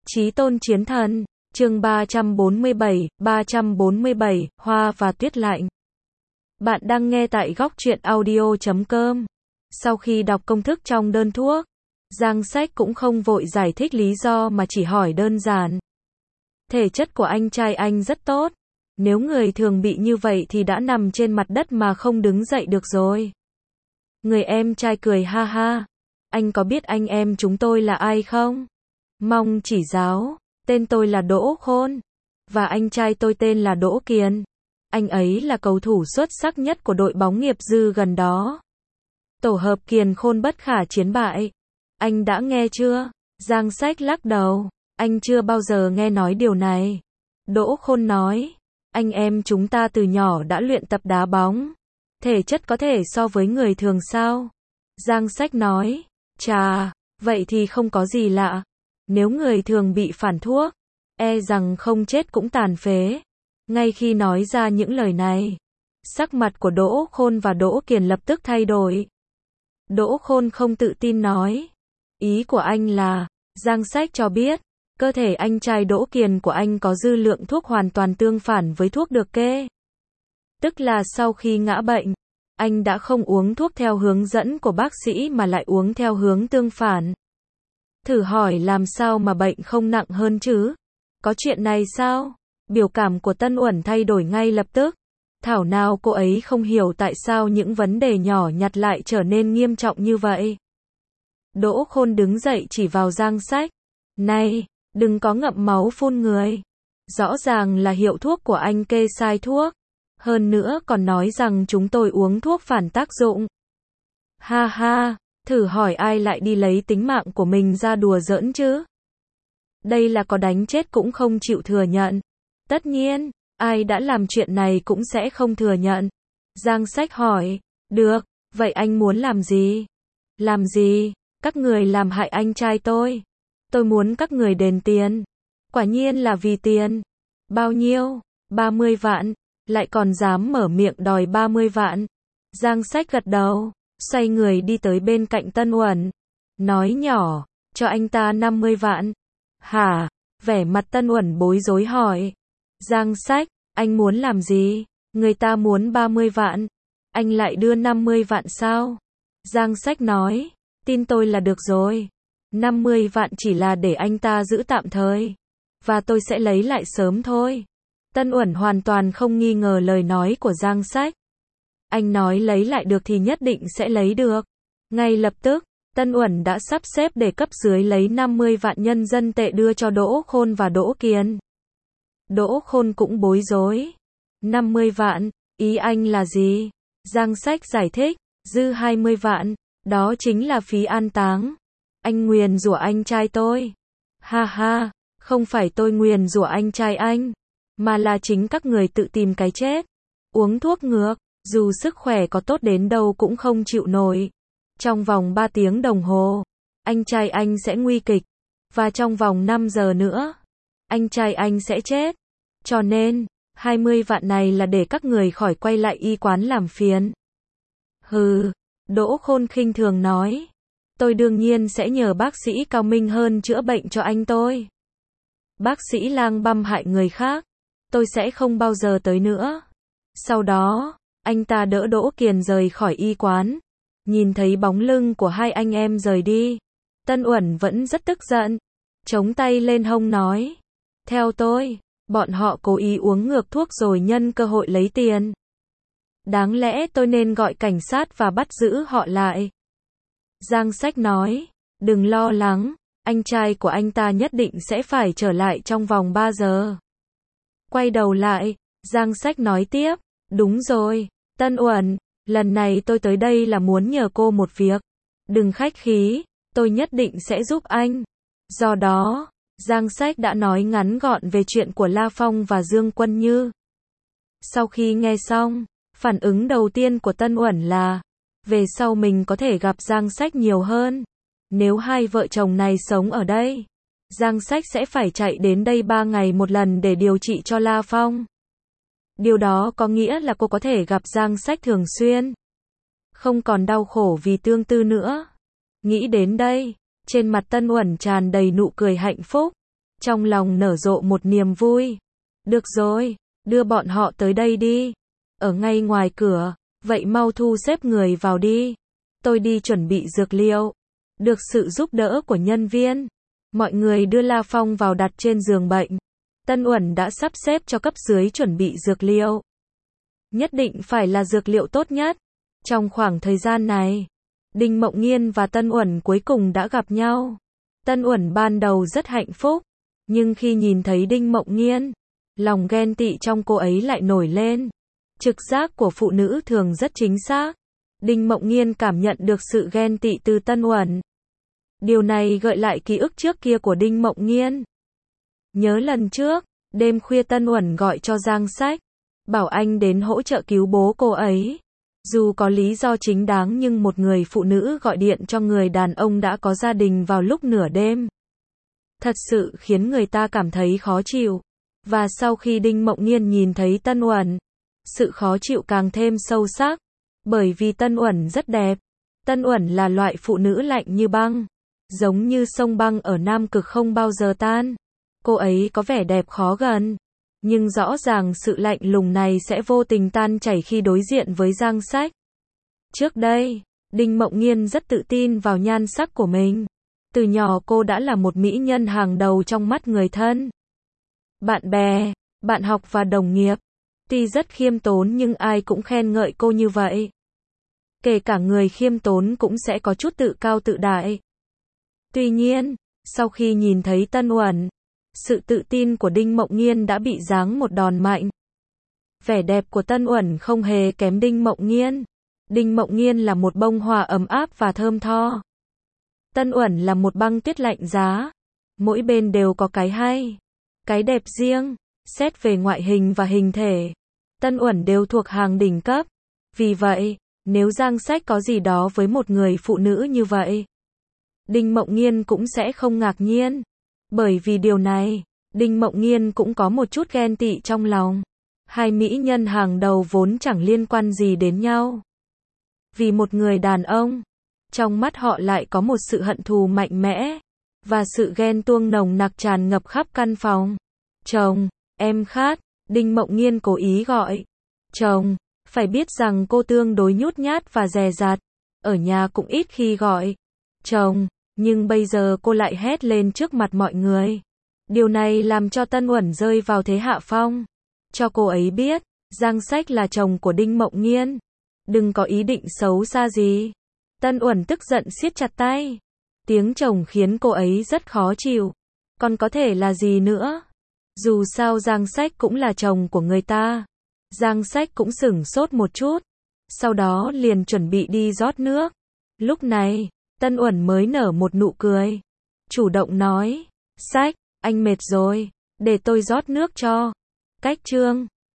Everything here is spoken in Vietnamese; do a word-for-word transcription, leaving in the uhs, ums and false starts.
Chí tôn chiến thần, chương ba trăm bốn mươi bảy, ba trăm bốn mươi bảy, Hoa và Tuyết Lạnh. Bạn đang nghe tại góc truyện audio chấm com. Sau khi đọc công thức trong đơn thuốc, Giang Sách cũng không vội giải thích lý do mà chỉ hỏi đơn giản. Thể chất của anh trai anh rất tốt. Nếu người thường bị như vậy thì đã nằm trên mặt đất mà không đứng dậy được rồi. Người em trai cười ha ha. Anh có biết anh em chúng tôi là ai không? Mong chỉ giáo. Tên tôi là Đỗ Khôn. Và anh trai tôi tên là Đỗ Kiền. Anh ấy là cầu thủ xuất sắc nhất của đội bóng nghiệp dư gần đó. Tổ hợp Kiền Khôn bất khả chiến bại. Anh đã nghe chưa? Giang Sách lắc đầu. Anh chưa bao giờ nghe nói điều này. Đỗ Khôn nói. Anh em chúng ta từ nhỏ đã luyện tập đá bóng. Thể chất có thể so với người thường sao? Giang Sách nói. Chà, vậy thì không có gì lạ. Nếu người thường bị phản thuốc, e rằng không chết cũng tàn phế. Ngay khi nói ra những lời này, sắc mặt của Đỗ Khôn và Đỗ Kiền lập tức thay đổi. Đỗ Khôn không tự tin nói. Ý của anh là, Giang Sách cho biết, cơ thể anh trai Đỗ Kiền của anh có dư lượng thuốc hoàn toàn tương phản với thuốc được kê. Tức là sau khi ngã bệnh, anh đã không uống thuốc theo hướng dẫn của bác sĩ mà lại uống theo hướng tương phản. Thử hỏi làm sao mà bệnh không nặng hơn chứ? Có chuyện này sao? Biểu cảm của Tân Uẩn thay đổi ngay lập tức. Thảo nào cô ấy không hiểu tại sao những vấn đề nhỏ nhặt lại trở nên nghiêm trọng như vậy. Đỗ Khôn đứng dậy chỉ vào Giang Sách. Này, đừng có ngậm máu phun người. Rõ ràng là hiệu thuốc của anh kê sai thuốc. Hơn nữa còn nói rằng chúng tôi uống thuốc phản tác dụng. Ha ha. Thử hỏi ai lại đi lấy tính mạng của mình ra đùa giỡn chứ? Đây là có đánh chết cũng không chịu thừa nhận. Tất nhiên, ai đã làm chuyện này cũng sẽ không thừa nhận. Giang Sách hỏi, được, vậy anh muốn làm gì? Làm gì? Các người làm hại anh trai tôi. Tôi muốn các người đền tiền. Quả nhiên là vì tiền. Bao nhiêu? ba mươi vạn. Lại còn dám mở miệng đòi ba mươi vạn. Giang Sách gật đầu. Xoay người đi tới bên cạnh Tân Uẩn. Nói nhỏ, cho anh ta năm mươi vạn. Hả? Vẻ mặt Tân Uẩn bối rối hỏi. Giang Sách, anh muốn làm gì? Người ta muốn ba mươi vạn. Anh lại đưa năm mươi vạn sao? Giang Sách nói, tin tôi là được rồi. năm mươi vạn chỉ là để anh ta giữ tạm thời. Và tôi sẽ lấy lại sớm thôi. Tân Uẩn hoàn toàn không nghi ngờ lời nói của Giang Sách. Anh nói lấy lại được thì nhất định sẽ lấy được. Ngay lập tức, Tân Uẩn đã sắp xếp để cấp dưới lấy năm mươi vạn nhân dân tệ đưa cho Đỗ Khôn và Đỗ Kiền. Đỗ Khôn cũng bối rối. năm mươi vạn, ý anh là gì? Giang Sách giải thích, dư hai mươi vạn, đó chính là phí an táng. Anh nguyền rủa anh trai tôi. Ha ha, không phải tôi nguyền rủa anh trai anh, mà là chính các người tự tìm cái chết. Uống thuốc ngược. Dù sức khỏe có tốt đến đâu cũng không chịu nổi. Trong vòng ba tiếng đồng hồ, anh trai anh sẽ nguy kịch. Và trong vòng năm giờ nữa, anh trai anh sẽ chết. Cho nên, hai mươi vạn này là để các người khỏi quay lại y quán làm phiền. Hừ, Đỗ Khôn khinh thường nói. Tôi đương nhiên sẽ nhờ bác sĩ cao minh hơn chữa bệnh cho anh tôi. Bác sĩ lang băm hại người khác, tôi sẽ không bao giờ tới nữa. Sau đó, anh ta đỡ Đỗ Kiền rời khỏi y quán. Nhìn thấy bóng lưng của hai anh em rời đi, Tân Uẩn vẫn rất tức giận. Chống tay lên hông nói. Theo tôi, bọn họ cố ý uống ngược thuốc rồi nhân cơ hội lấy tiền. Đáng lẽ tôi nên gọi cảnh sát và bắt giữ họ lại. Giang Sách nói. Đừng lo lắng, anh trai của anh ta nhất định sẽ phải trở lại trong vòng ba giờ. Quay đầu lại, Giang Sách nói tiếp. Đúng rồi, Tân Uẩn, lần này tôi tới đây là muốn nhờ cô một việc. Đừng khách khí, tôi nhất định sẽ giúp anh. Do đó, Giang Sách đã nói ngắn gọn về chuyện của La Phong và Dương Quân Như. Sau khi nghe xong, phản ứng đầu tiên của Tân Uẩn là, về sau mình có thể gặp Giang Sách nhiều hơn. Nếu hai vợ chồng này sống ở đây, Giang Sách sẽ phải chạy đến đây ba ngày một lần để điều trị cho La Phong. Điều đó có nghĩa là cô có thể gặp Giang Sách thường xuyên. Không còn đau khổ vì tương tư nữa. Nghĩ đến đây, trên mặt Tân Uẩn tràn đầy nụ cười hạnh phúc. trong lòng nở rộ một niềm vui. Được rồi, đưa bọn họ tới đây đi. Ở ngay ngoài cửa, vậy mau thu xếp người vào đi. Tôi đi chuẩn bị dược liệu. Được sự giúp đỡ của nhân viên, mọi người đưa La Phong vào đặt trên giường bệnh. Tân Uẩn đã sắp xếp cho cấp dưới chuẩn bị dược liệu. Nhất định phải là dược liệu tốt nhất. Trong khoảng thời gian này, Đinh Mộng Nghiên và Tân Uẩn cuối cùng đã gặp nhau. Tân Uẩn ban đầu rất hạnh phúc, nhưng khi nhìn thấy Đinh Mộng Nghiên, lòng ghen tị trong cô ấy lại nổi lên. Trực giác của phụ nữ thường rất chính xác. Đinh Mộng Nghiên cảm nhận được sự ghen tị từ Tân Uẩn. Điều này gợi lại ký ức trước kia của Đinh Mộng Nghiên. Nhớ lần trước, đêm khuya Tân Uẩn gọi cho Giang Sách, bảo anh đến hỗ trợ cứu bố cô ấy. Dù có lý do chính đáng nhưng một người phụ nữ gọi điện cho người đàn ông đã có gia đình vào lúc nửa đêm, thật sự khiến người ta cảm thấy khó chịu. Và sau khi Đinh Mộng Nghiên nhìn thấy Tân Uẩn, sự khó chịu càng thêm sâu sắc, bởi vì Tân Uẩn rất đẹp. Tân Uẩn là loại phụ nữ lạnh như băng, giống như sông băng ở Nam Cực không bao giờ tan. Cô ấy có vẻ đẹp khó gần, nhưng rõ ràng sự lạnh lùng này sẽ vô tình tan chảy khi đối diện với Giang Sách. Trước đây, Đinh Mộng Nghiên rất tự tin vào nhan sắc của mình. Từ nhỏ cô đã là một mỹ nhân hàng đầu trong mắt người thân, bạn bè, bạn học và đồng nghiệp. Tuy rất khiêm tốn nhưng ai cũng khen ngợi cô như vậy. Kể cả người khiêm tốn cũng sẽ có chút tự cao tự đại. Tuy nhiên, sau khi nhìn thấy Tân Uẩn, sự tự tin của Đinh Mộng Nghiên đã bị giáng một đòn mạnh. Vẻ đẹp của Tân Uẩn không hề kém Đinh Mộng Nghiên. Đinh Mộng Nghiên là một bông hoa ấm áp và thơm tho. Tân Uẩn là một băng tuyết lạnh giá. Mỗi bên đều có cái hay, cái đẹp riêng. Xét về ngoại hình và hình thể, Tân Uẩn đều thuộc hàng đỉnh cấp. Vì vậy, nếu Giang Sách có gì đó với một người phụ nữ như vậy, Đinh Mộng Nghiên cũng sẽ không ngạc nhiên. Bởi vì điều này, Đinh Mộng Nghiên cũng có một chút ghen tị trong lòng. Hai mỹ nhân hàng đầu vốn chẳng liên quan gì đến nhau. Vì một người đàn ông, trong mắt họ lại có một sự hận thù mạnh mẽ, và sự ghen tuông nồng nặc tràn ngập khắp căn phòng. Chồng, em khát, Đinh Mộng Nghiên cố ý gọi. Chồng, phải biết rằng cô tương đối nhút nhát và dè dặt, ở nhà cũng ít khi gọi chồng, nhưng bây giờ cô lại hét lên trước mặt mọi người. Điều này làm cho Tân Uẩn rơi vào thế hạ phong. Cho cô ấy biết, Giang Sách là chồng của Đinh Mộng Nghiên. Đừng có ý định xấu xa gì. Tân Uẩn tức giận siết chặt tay. Tiếng chồng khiến cô ấy rất khó chịu. Còn có thể là gì nữa? Dù sao Giang Sách cũng là chồng của người ta. Giang Sách cũng sửng sốt một chút, sau đó liền chuẩn bị đi rót nước. Lúc này, Tân Uẩn mới nở một nụ cười, chủ động nói, Sách, anh mệt rồi, để tôi rót nước cho. Cách chương